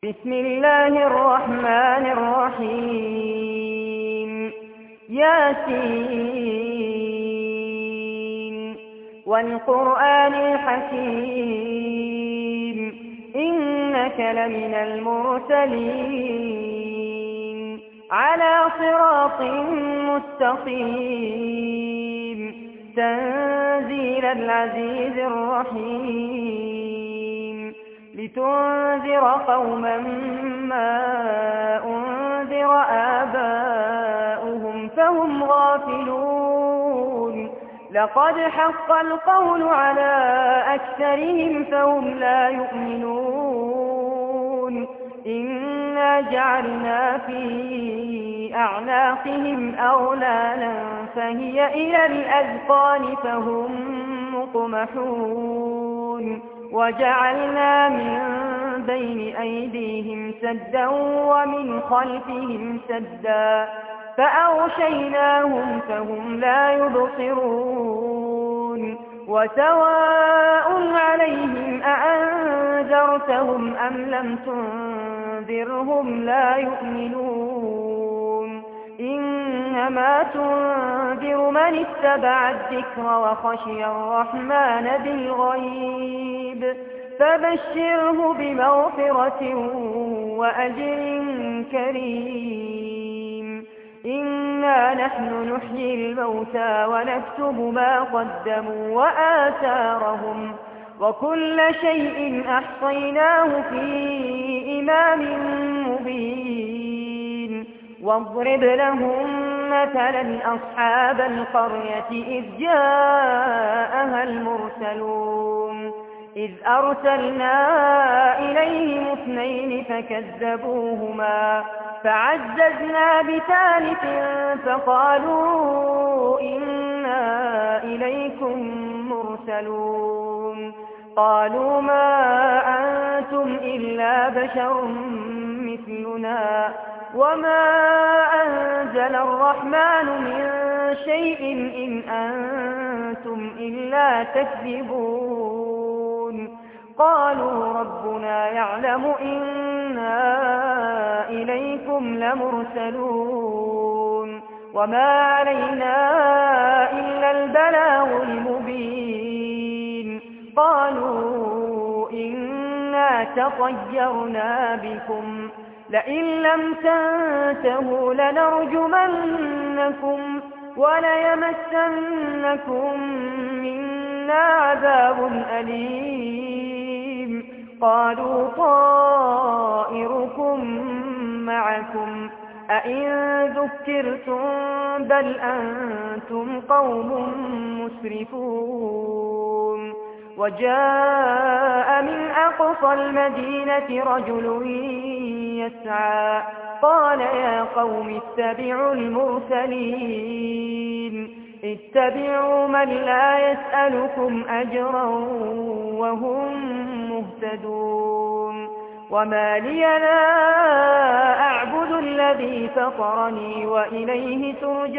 بسم الله الرحمن الرحيم ياسين والقرآن الحكيم إنك لمن المرسلين على صراط مستقيم تنزيل العزيز الرحيم لتنذر قوما ما أنذر آباؤهم فهم غافلون لقد حق القول على أكثرهم فهم لا يؤمنون إنا جعلنا في أعناقهم أغلالا فهي إلى الأذقان فهم مطمحون وجعلنا من بين أيديهم سدا ومن خلفهم سدا فأغشيناهم فهم لا يبصرون وسواء عليهم أأنذرتهم أم لم تنذرهم لا يؤمنون إنما تنذر من اتبع الذكر وخشي الرحمن بالغيب فبشره بمغفرة وأجر كريم إنا نحن نحيي الموتى ونكتب ما قدموا وآثارهم وكل شيء أحصيناه في إمام مبين واضرب لهم مثلا أصحاب القرية إذ جاءها المرسلون إذ أرسلنا إليهم 2 فكذبوهما فعززنا بثالث فقالوا إنا إليكم مرسلون قالوا ما أنتم إلا بشر مثلنا وما أنزل الرحمن من شيء إن أنتم إلا تكذبون قالوا ربنا يعلم إنا إليكم لمرسلون وما علينا إلا البلاغ المبين قالوا إنا تطيرنا بكم لئن لم تنتهوا لنرجمنكم وليمسنكم منا عذاب أليم قالوا طائركم معكم أئن ذكرتم بل أنتم قوم مسرفون وجاء من أقصى المدينة رجل يسعى قال يا قوم اتبعوا المرسلين اتبعوا من لا يسألكم أجرا وهم مهتدون وما لي لا أعبد الذي فطرني وإليه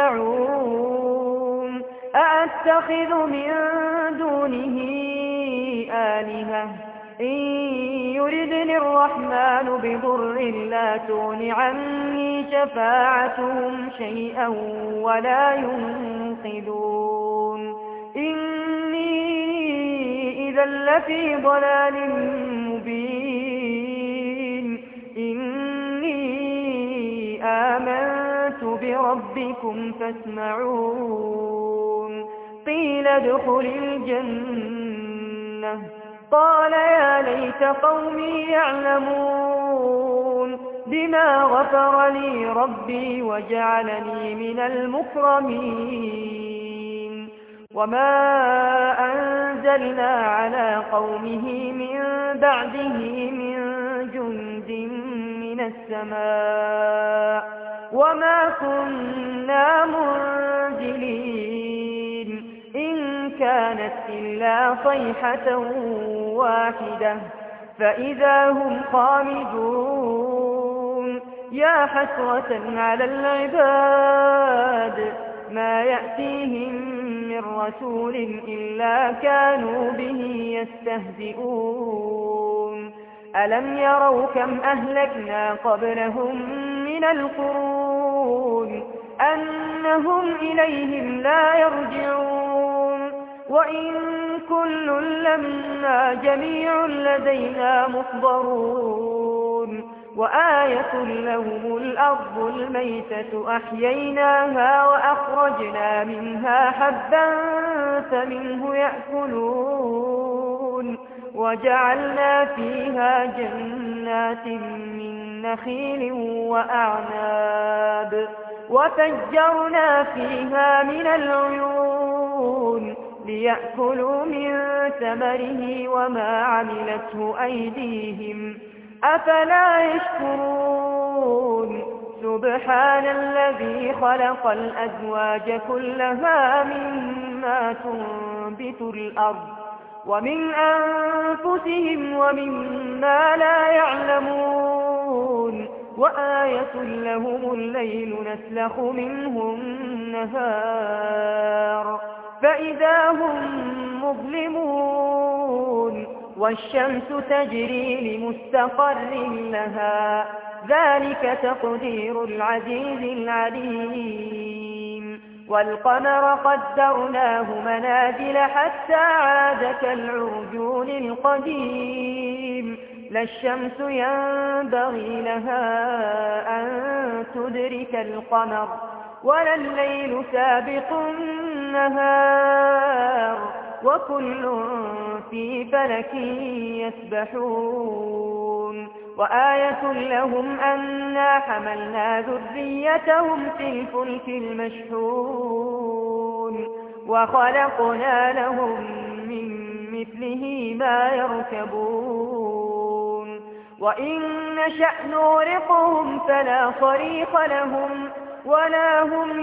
ترجعون أأتخذ من دونه آلهة إن يردني الرحمن بضر لا تغن عني شفاعتهم شيئا ولا ينقذون إني إذا لفي ضلال مبين إني آمنت بربكم فاسمعون قيل ادخل الجنة قال يا ليت قومي يعلمون بما غفر لي ربي وجعلني من المكرمين وما أنزلنا على قومه من بعده من جند من السماء وما كنا منزلين إن كانت إلا صيحة واحدة فإذا هم خامدون يا حسرة على العباد ما يأتيهم من رسول إلا كانوا به يستهزئون ألم يروا كم أهلكنا قبلهم من القرون أنهم إليهم لا يرجعون وإن كل لما جميع لدينا محضرون وآية لهم الأرض الميتة أحييناها وأخرجنا منها حبا فمنه يأكلون وجعلنا فيها جنات من نخيل وأعناب وفجرنا فيها من العيون ليأكلوا من ثمره وما عملته أيديهم أفلا يشكرون سبحان الذي خلق الأزواج كلها مما تنبت الأرض ومن أنفسهم ومما لا يعلمون وآية لهم الليل نسلخ منه النهار فإذا هم مظلمون والشمس تجري لمستقر لها ذلك تقدير العزيز العليم والقمر قدرناه منازل حتى عاد كالعرجون القديم لا الشمس ينبغي لها أن تدرك القمر ولا الليل سابق النهار وكل في فلك يسبحون وآية لهم أنا حملنا ذريتهم في الفلك المشحون وخلقنا لهم من مثله ما يركبون وإن نشأ نغرقهم فلا صريخ لهم ولا هم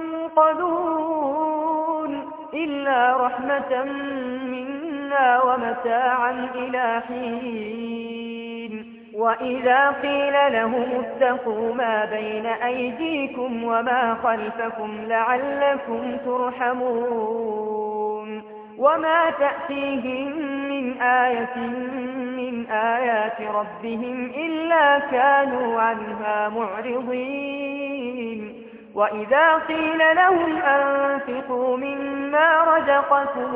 ينقذون إلا رحمة منا ومتاعا إلى حين وإذا قيل لهم اتقوا ما بين أيديكم وما خلفكم لعلكم ترحمون وما تأتيهم من آية من آيات ربهم إلا كانوا عنها معرضين وإذا قيل لهم أنفقوا مما رزقكم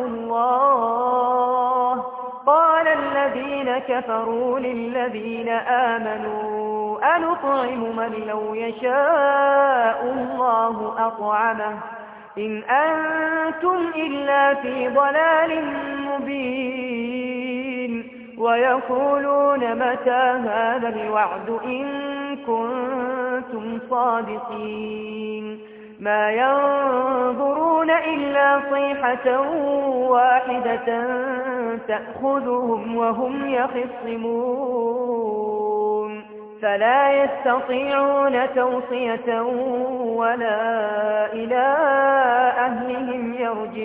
الله قال الذين كفروا للذين آمنوا أنطعم من لو يشاء الله أطعمه إن أنتم إلا في ضلال مبين ويقولون متى هذا الوعد إن كنتم صادقين ما ينظرون إلا صيحة واحدة تأخذهم وهم يخصمون فلا يستطيعون توصية ولا إلى أهلهم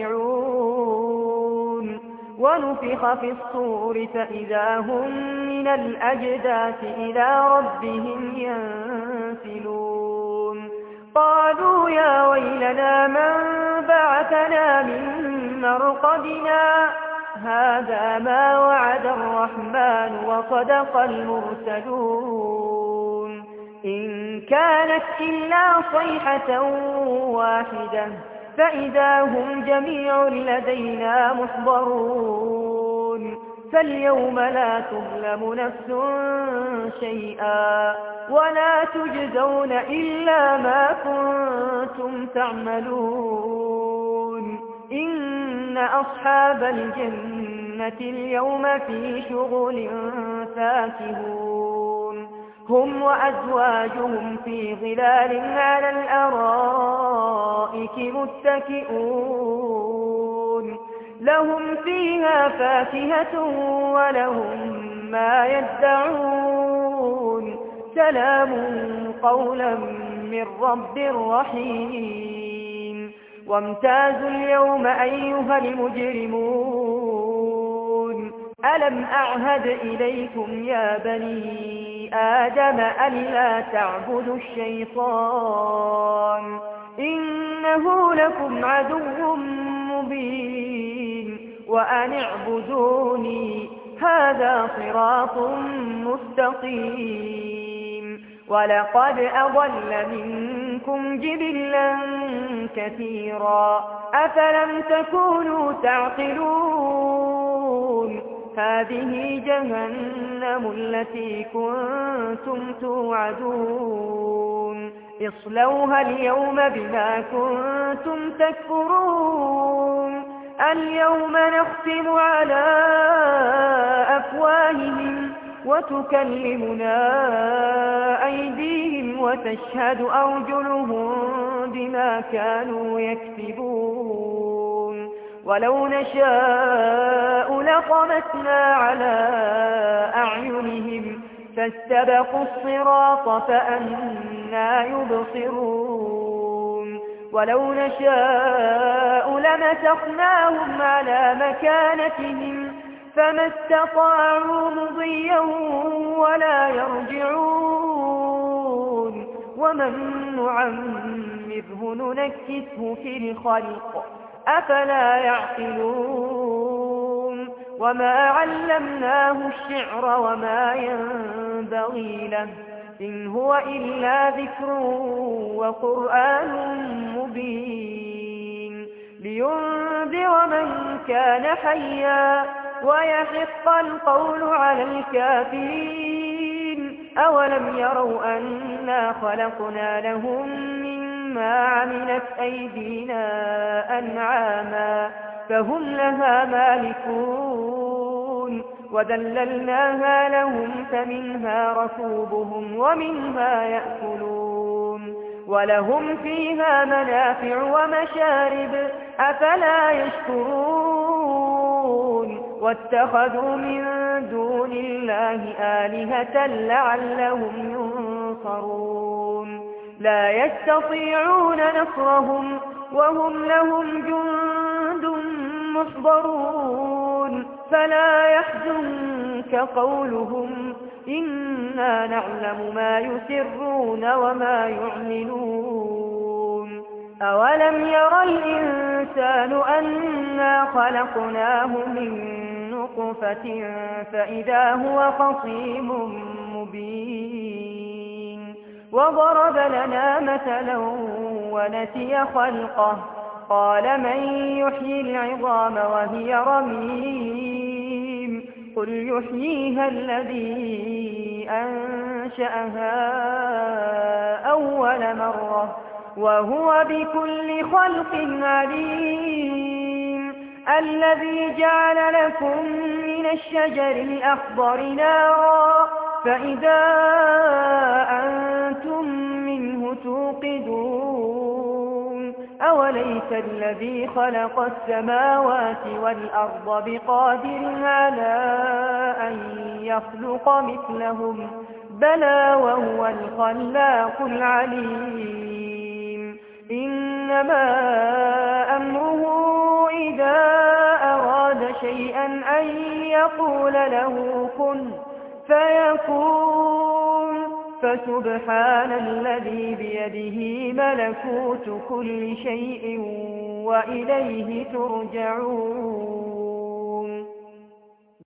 يرجعون ونفخ في الصور فإذا هم من الأجداث إلى ربهم ينسلون قالوا يا ويلنا من بعثنا من مرقدنا هذا ما وعد الرحمن وصدق المرسلون إن كانت إلا صيحة واحدة فإذا هم جميع لدينا محضرون فاليوم لا تظلم نفس شيئا ولا تجزون إلا ما كنتم تعملون إن أصحاب الجنة اليوم في شغل فاكهون هم وأزواجهم في ظلال على الأرائك متكئون لهم فيها فاكهة ولهم ما يدعون سلام قولا من رب رحيم وامتازوا اليوم أيها المجرمون ألم أعهد إليكم يا بني آدم ألا تعبدوا الشيطان إنه لكم عدو مبين وأن اعبدوني هذا صراط مستقيم ولقد أضل منكم جبلا كثيرا أفلم تكونوا تعقلون هذه جهنم التي كنتم توعدون اصلوها اليوم بما كنتم تكفرون اليوم نختم على أفواههم وتكلمنا أيديهم وتشهد أرجلهم بما كانوا يكسبون ولو نشاء لطمسنا على أعينهم فاستبقوا الصراط فأنى يبصرون ولو نشاء لمسخناهم على مكانتهم فما استطاعوا مضيا ولا يرجعون ومن نعمره ننكسه في الخلق أفلا يعقلون وما علمناه الشعر وما ينبغي له إن هو إلا ذكر وقرآن مبين لينذر من كان حيا ويحق القول على الكافرين أولم يروا أنا خلقنا لهم مما عملت أيدينا أنعاما فهم لها مالكون وذللناها لهم فمنها ركوبهم ومنها يأكلون ولهم فيها منافع ومشارب أفلا يشكرون واتخذوا من دون الله آلهة لعلهم ينصرون لا يستطيعون نصرهم وهم لهم جند محضرون فلا يحزنك قولهم إنا نعلم ما يسرون وما يعلنون أولم ير الإنسان أنا خلقناه من نطفة فإذا هو خصيم مبين وضرب لنا مثلا ونسي خلقه قال من يحيي العظام وهي رميم قل يحييها الذي أنشأها أول مرة وهو بكل خلق عليم الذي جعل لكم من الشجر الأخضر نارا فإذا أنتم منه توقدون أوليس الذي خلق السماوات والأرض بقادر على أن يخلق مثلهم بلى وهو الخلاق العليم إنما أمره إذا أراد شيئا أن يقول له كن فيكون فسبحان الذي بيده ملكوت كل شيء وإليه ترجعون